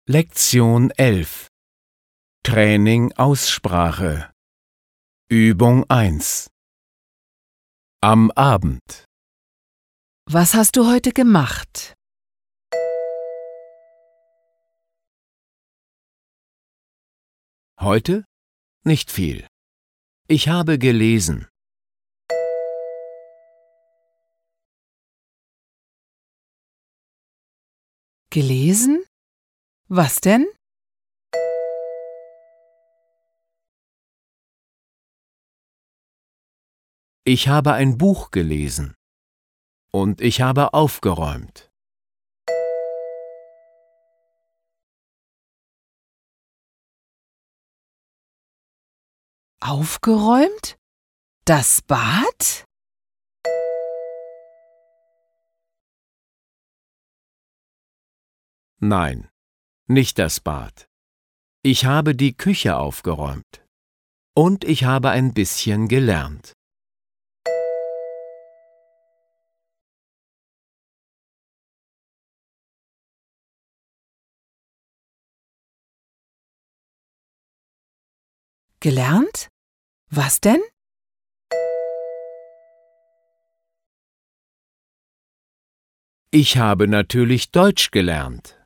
Lektion 11 Training Aussprache Übung 1 Am Abend. Was hast du heute gemacht? Heute? Nicht viel. Ich habe gelesen. Gelesen? Was denn? Ich habe ein Buch gelesen. Und ich habe aufgeräumt. Aufgeräumt? Das Bad? Nein, nicht das Bad. Ich habe die Küche aufgeräumt. Und ich habe ein bisschen gelernt. Gelernt? Was denn? Ich habe natürlich Deutsch gelernt.